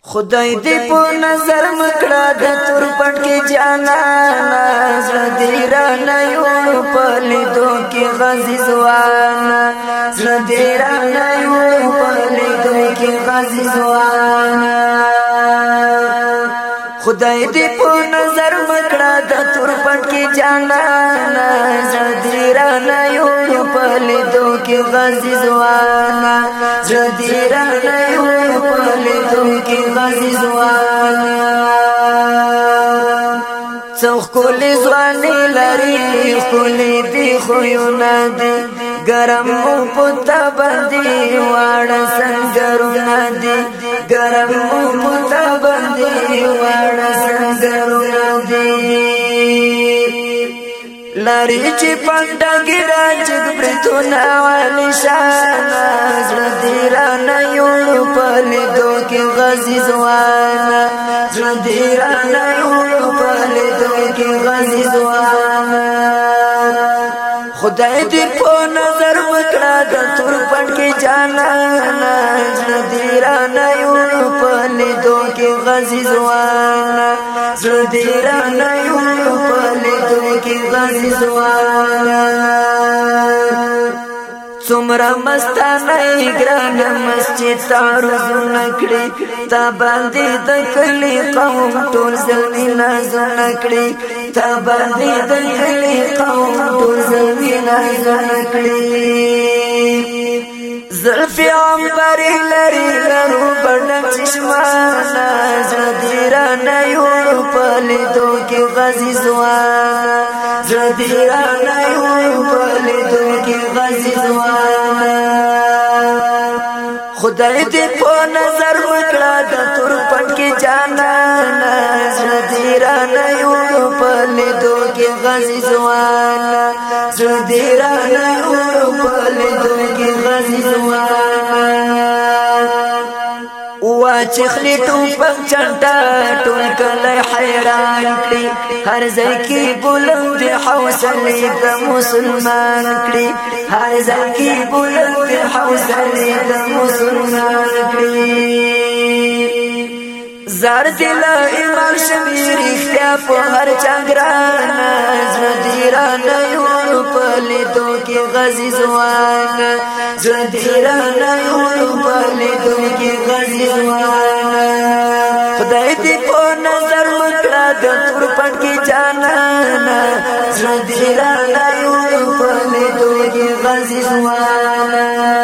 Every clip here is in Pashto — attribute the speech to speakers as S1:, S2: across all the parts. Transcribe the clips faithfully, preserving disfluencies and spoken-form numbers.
S1: خدای دې په نظر مکړه د تور پټ کې جانانا زړه دې را نه یو په لیدو کې غزي ځوانا زړه دې را نه یو په لیدو کې غزي ځوانا خدای دې په نظر مکړه د تور پټ کې جانانا زړه دې را نه یو په لیدو کې غزي ځوانا زړه دې را نه یو په لیدو کې غزي ځوانا څوک کولې ځواني لري کولې دي خو یو نه دي ګرم په تا باندې واړه څنګهونه دي ګرم په تا باندې واړه څنګهونه دي لاري چې پټه ګرا چې برتونه والی شان زړه دې را نه یو په لیدو کې غزي ځوانا زړه دې را نه یو په لیدو کې غزي ځوانا خدای دې په نظر وکړه د تور پټ کې جانانا زړه دې را نه یو په لیدو کې غزي ځوانا زړه دې را نه یو په لیدو کې غزي ځوانا څومره مستانه ګران مسجد تارو نکړي تا باندې د کلی قوم ټول زمي نازو نکړي تا باندې د کلی قوم ټول زمي نازو نکړي زلفي عنبر لري لرو بڼ چشمانا زړه دې را نه یو په لیدو کې غزي ځوانا زړه دې را نه یو په لیدو کې غزي ځوانا خدای دې په نظر وکړه د تور پټ کې جانانا زړه دې را نه یو په لیدو کې غزي ځوانا زړه دې را نه یو په لیدو کې غزي ځوانا وا چخلی ټوپک چنټا ټول کله حیران کړي هر ځای کې بلند حوصله د مسلمان کړي هر ځای کې بلند حوصله د مسلمان کړي زار دل ایمان شمیر اختیا په هر چنګرانا زړه دې را نه یو په لیدو کې غزي ځوانا زړه دې را نه یو په لیدو کې غزي ځوانا خدای دې په نظر وکړه د تور پټ کې جانانا زړه دې را نه یو په لیدو کې غزي ځوانا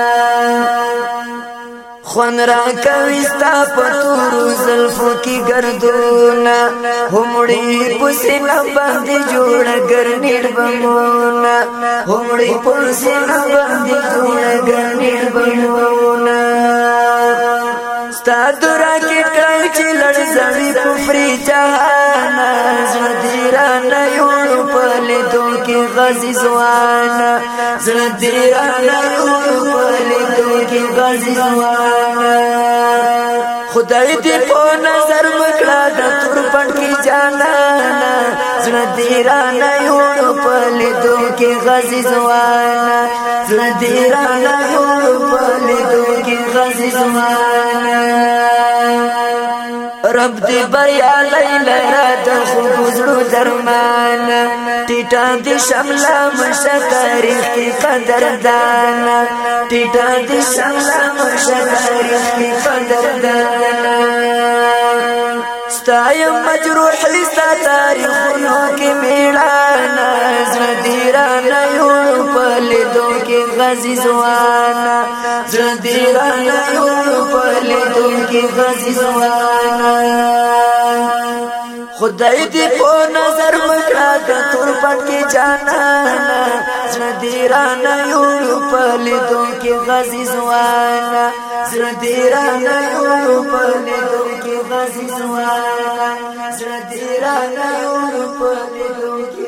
S1: خون را کوي ستا په تورو زلفو کې ګردونه همړي پسینه باندې جوړ ګرنیړ بمونه همړي پسینه باندې جوړ ګرنیړ بمونه ستا دورا کې کړه چې لړ زوي کفري جهانا زړه دې را نه یو په لیدو کې غزي ځوانا زړه دې را نه یو په لیدو کې غزي ځوانا خدای دې په نظر وکړه د تور پټ کې جانانا زړه دې را نه یو په لیدو کې غزي ځوانا زړه دې را نه یو په لیدو کې غزي ځوانا رب دې بریا لیلا د خوب زړه درمان ټیټا دې شملا مشکری کی قدردانا ټیټا دې شملا مشکری کی قدردانا ستای مجروح لستا تاریخونو کې میړانا زړه دې را نه یو په لیدو کې غزي ځوانا زړه دې را نه یو په لیدو کې غزي ځوانا خدای دې په نظر وکړه د تور پټ کې جانانا زړه دې را نه یو په لیدو کې غزي ځوانا زړه دې را نه یو په لیدو کې غزي ځوانا زړه دې را نه یو په لیدو کې